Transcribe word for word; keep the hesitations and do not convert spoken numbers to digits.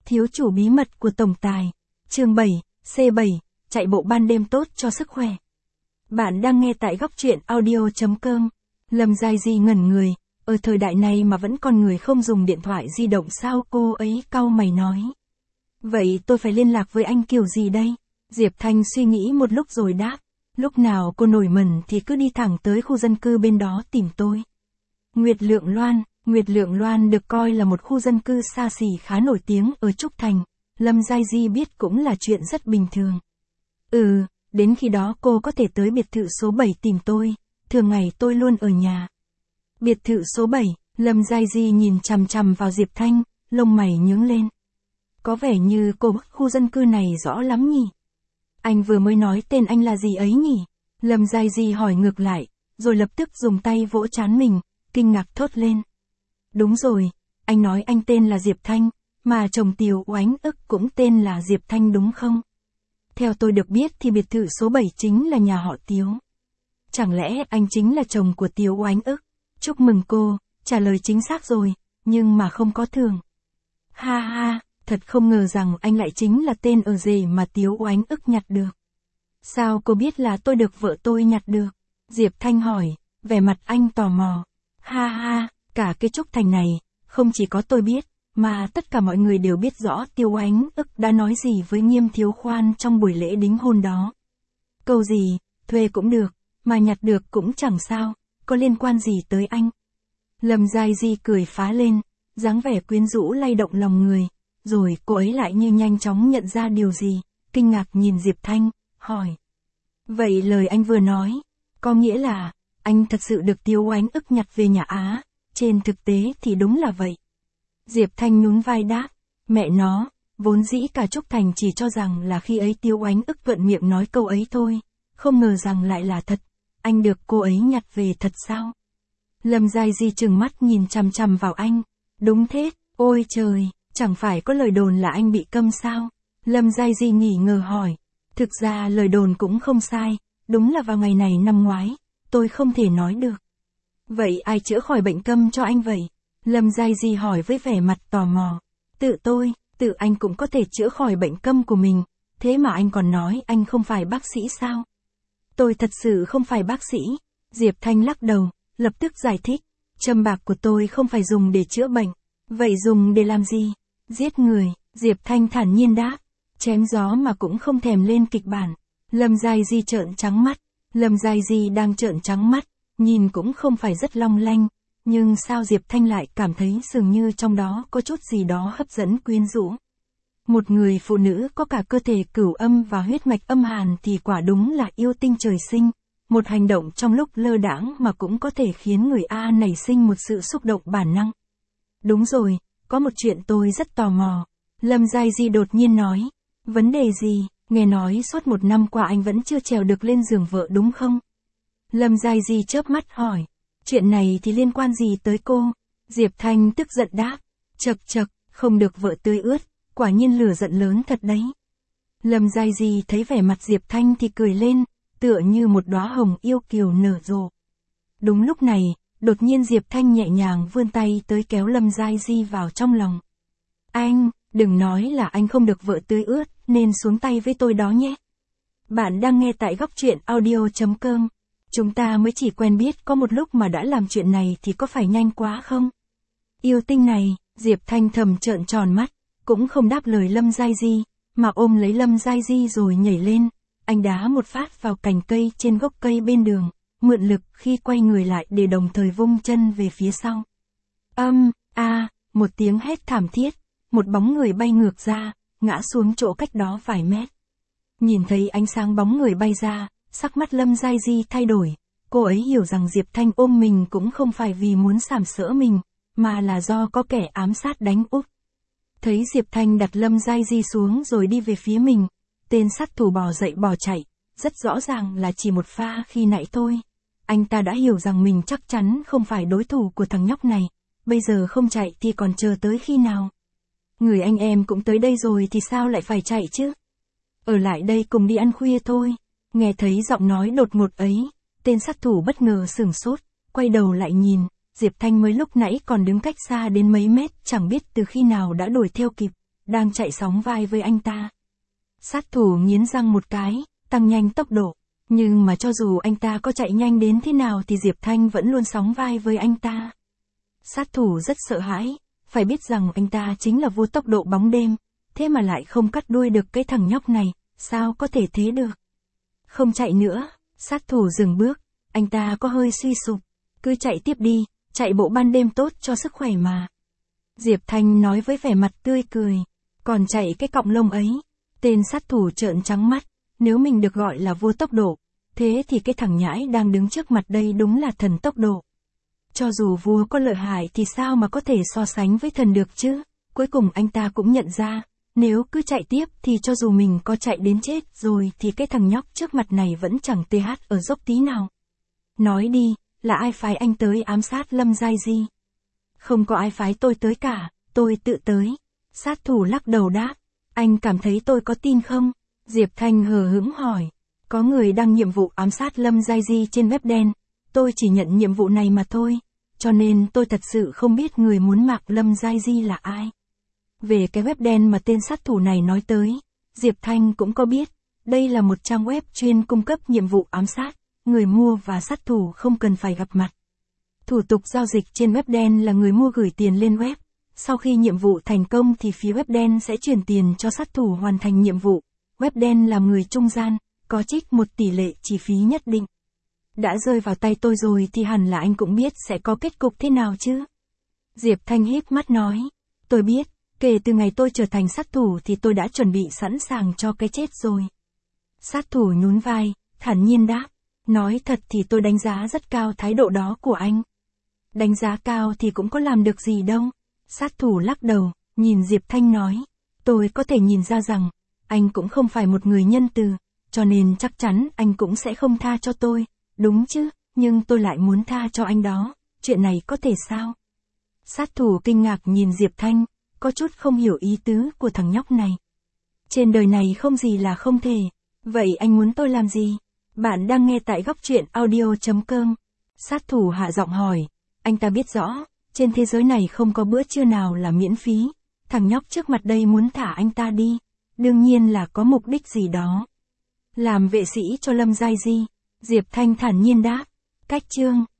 Thiếu chủ bí mật của tổng tài. Chương bảy, C bảy, chạy bộ ban đêm tốt cho sức khỏe. Bạn đang nghe tại góc truyện audio chấm com. Lâm Giai Di ngẩn người, ở thời đại này mà vẫn còn người không dùng điện thoại di động sao, cô ấy cau mày nói. Vậy tôi phải liên lạc với anh kiểu gì đây? Diệp Thanh suy nghĩ một lúc rồi đáp. Lúc nào cô nổi mẩn thì cứ đi thẳng tới khu dân cư bên đó tìm tôi. Nguyệt Lượng Loan. Nguyệt Lượng Loan được coi là một khu dân cư xa xỉ khá nổi tiếng ở Trúc Thành. Lâm Giai Di biết cũng là chuyện rất bình thường. Ừ, đến khi đó cô có thể tới biệt thự số bảy tìm tôi, thường ngày tôi luôn ở nhà. Biệt thự số bảy, Lâm Giai Di nhìn chằm chằm vào Diệp Thanh, lông mày nhướng lên. Có vẻ như cô biết khu dân cư này rõ lắm nhỉ? Anh vừa mới nói tên anh là gì ấy nhỉ? Lâm Giai Di hỏi ngược lại, rồi lập tức dùng tay vỗ trán mình, kinh ngạc thốt lên. Đúng rồi, anh nói anh tên là Diệp Thanh, mà chồng Tiếu Oánh Ức cũng tên là Diệp Thanh đúng không? Theo tôi được biết thì biệt thự số bảy chính là nhà họ Tiếu. Chẳng lẽ anh chính là chồng của Tiếu Oánh Ức? Chúc mừng cô, trả lời chính xác rồi, nhưng mà không có thưởng. Ha ha, thật không ngờ rằng anh lại chính là tên ở rể mà Tiếu Oánh Ức nhặt được. Sao cô biết là tôi được vợ tôi nhặt được? Diệp Thanh hỏi, vẻ mặt anh tò mò. Ha ha, cả cái Trúc Thành này, không chỉ có tôi biết, mà tất cả mọi người đều biết rõ Tiếu Oánh Ức đã nói gì với Nghiêm Thiếu Khoan trong buổi lễ đính hôn đó. Câu gì, thuê cũng được, mà nhặt được cũng chẳng sao, có liên quan gì tới anh. Lâm Giai Di cười phá lên, dáng vẻ quyến rũ lay động lòng người, rồi cô ấy lại như nhanh chóng nhận ra điều gì, kinh ngạc nhìn Diệp Thanh, hỏi. Vậy lời anh vừa nói, có nghĩa là, anh thật sự được Tiếu Oánh Ức nhặt về nhà Á, trên thực tế thì đúng là vậy. Diệp Thanh nhún vai đáp, mẹ nó, vốn dĩ cả Trúc Thành chỉ cho rằng là khi ấy Tiếu Oánh Ức thuận miệng nói câu ấy thôi, không ngờ rằng lại là thật, anh được cô ấy nhặt về thật sao? Lâm Giai Di trừng mắt nhìn chằm chằm vào anh, đúng thế, ôi trời, chẳng phải có lời đồn là anh bị câm sao? Lâm Giai Di nghỉ ngờ hỏi, thực ra lời đồn cũng không sai, đúng là vào ngày này năm ngoái, tôi không thể nói được. Vậy ai chữa khỏi bệnh câm cho anh vậy? Lâm Giai Di hỏi với vẻ mặt tò mò. Tự tôi, tự anh cũng có thể chữa khỏi bệnh câm của mình, thế mà anh còn nói anh không phải bác sĩ sao? Tôi thật sự không phải bác sĩ. Diệp Thanh lắc đầu, lập tức giải thích. Châm bạc của tôi không phải dùng để chữa bệnh. Vậy dùng để làm gì? Giết người, Diệp Thanh thản nhiên đáp. Chém gió mà cũng không thèm lên kịch bản. Lâm Giai Di trợn trắng mắt. Lâm Giai Di đang trợn trắng mắt, nhìn cũng không phải rất long lanh. Nhưng sao Diệp Thanh lại cảm thấy dường như trong đó có chút gì đó hấp dẫn quyến rũ. Một người phụ nữ có cả cơ thể cửu âm và huyết mạch âm hàn thì quả đúng là yêu tinh trời sinh. Một hành động trong lúc lơ đãng mà cũng có thể khiến người A nảy sinh một sự xúc động bản năng. Đúng rồi, có một chuyện tôi rất tò mò. Lâm Giai Di đột nhiên nói. Vấn đề gì? Nghe nói suốt một năm qua anh vẫn chưa trèo được lên giường vợ đúng không? Lâm Giai Di chớp mắt hỏi. Chuyện này thì liên quan gì tới cô? Diệp Thanh tức giận đáp. Chật chật, không được vợ tươi ướt, quả nhiên lửa giận lớn thật đấy. Lâm Giai Di thấy vẻ mặt Diệp Thanh thì cười lên, tựa như một đóa hồng yêu kiều nở rộ. Đúng lúc này, đột nhiên Diệp Thanh nhẹ nhàng vươn tay tới kéo Lâm Giai Di vào trong lòng. Anh, đừng nói là anh không được vợ tươi ướt, nên xuống tay với tôi đó nhé. Bạn đang nghe tại góc truyện audio chấm com. Chúng ta mới chỉ quen biết có một lúc mà đã làm chuyện này thì có phải nhanh quá không? Yêu tinh này, Diệp Thanh thầm trợn tròn mắt, cũng không đáp lời Lâm Giai Di, mà ôm lấy Lâm Giai Di rồi nhảy lên, anh đá một phát vào cành cây trên gốc cây bên đường, mượn lực khi quay người lại để đồng thời vung chân về phía sau. Âm, a, một tiếng hét thảm thiết, một bóng người bay ngược ra, ngã xuống chỗ cách đó vài mét. Nhìn thấy ánh sáng bóng người bay ra, sắc mắt Lâm Giai Di thay đổi, cô ấy hiểu rằng Diệp Thanh ôm mình cũng không phải vì muốn sàm sỡ mình, mà là do có kẻ ám sát đánh úp. Thấy Diệp Thanh đặt Lâm Giai Di xuống rồi đi về phía mình, tên sát thủ bỏ dậy bỏ chạy, rất rõ ràng là chỉ một pha khi nãy thôi. Anh ta đã hiểu rằng mình chắc chắn không phải đối thủ của thằng nhóc này, bây giờ không chạy thì còn chờ tới khi nào. Người anh em cũng tới đây rồi thì sao lại phải chạy chứ? Ở lại đây cùng đi ăn khuya thôi. Nghe thấy giọng nói đột ngột ấy, tên sát thủ bất ngờ sửng sốt, quay đầu lại nhìn, Diệp Thanh mới lúc nãy còn đứng cách xa đến mấy mét, chẳng biết từ khi nào đã đuổi theo kịp, đang chạy sóng vai với anh ta. Sát thủ nghiến răng một cái, tăng nhanh tốc độ. Nhưng mà cho dù anh ta có chạy nhanh đến thế nào thì Diệp Thanh vẫn luôn sóng vai với anh ta. Sát thủ rất sợ hãi, phải biết rằng anh ta chính là vua tốc độ bóng đêm, thế mà lại không cắt đuôi được cái thằng nhóc này, sao có thể thế được. Không chạy nữa, sát thủ dừng bước, anh ta có hơi suy sụp, cứ chạy tiếp đi, chạy bộ ban đêm tốt cho sức khỏe mà. Diệp Thanh nói với vẻ mặt tươi cười, còn chạy cái cọng lông ấy. Tên sát thủ trợn trắng mắt, nếu mình được gọi là vua tốc độ, thế thì cái thằng nhãi đang đứng trước mặt đây đúng là thần tốc độ. Cho dù vua có lợi hại thì sao mà có thể so sánh với thần được chứ? Cuối cùng anh ta cũng nhận ra, nếu cứ chạy tiếp thì cho dù mình có chạy đến chết rồi thì cái thằng nhóc trước mặt này vẫn chẳng tê hát ở dốc tí nào. Nói đi, là ai phái anh tới ám sát Lâm Giai Di? Không có ai phái tôi tới cả, tôi tự tới. Sát thủ lắc đầu đáp, anh cảm thấy tôi có tin không? Diệp Thanh hờ hững hỏi, có người đăng nhiệm vụ ám sát Lâm Giai Di trên web đen, tôi chỉ nhận nhiệm vụ này mà thôi, cho nên tôi thật sự không biết người muốn mạc Lâm Giai Di là ai. Về cái web đen mà tên sát thủ này nói tới, Diệp Thanh cũng có biết, đây là một trang web chuyên cung cấp nhiệm vụ ám sát, người mua và sát thủ không cần phải gặp mặt. Thủ tục giao dịch trên web đen là người mua gửi tiền lên web, sau khi nhiệm vụ thành công thì phía web đen sẽ chuyển tiền cho sát thủ hoàn thành nhiệm vụ. Web đen là người trung gian, có trích một tỷ lệ chi phí nhất định. Đã rơi vào tay tôi rồi thì hẳn là anh cũng biết sẽ có kết cục thế nào chứ. Diệp Thanh híp mắt nói, tôi biết, kể từ ngày tôi trở thành sát thủ thì tôi đã chuẩn bị sẵn sàng cho cái chết rồi. Sát thủ nhún vai, thản nhiên đáp, nói thật thì tôi đánh giá rất cao thái độ đó của anh. Đánh giá cao thì cũng có làm được gì đâu. Sát thủ lắc đầu, nhìn Diệp Thanh nói, tôi có thể nhìn ra rằng, anh cũng không phải một người nhân từ, cho nên chắc chắn anh cũng sẽ không tha cho tôi, đúng chứ, nhưng tôi lại muốn tha cho anh đó, chuyện này có thể sao? Sát thủ kinh ngạc nhìn Diệp Thanh, có chút không hiểu ý tứ của thằng nhóc này. Trên đời này không gì là không thể, vậy anh muốn tôi làm gì? Bạn đang nghe tại góc truyện audio chấm com. Sát thủ hạ giọng hỏi, anh ta biết rõ, trên thế giới này không có bữa trưa nào là miễn phí, thằng nhóc trước mặt đây muốn thả anh ta đi, đương nhiên là có mục đích gì đó. Làm vệ sĩ cho Lâm Giai Di, Diệp Thanh thản nhiên đáp, cách chương.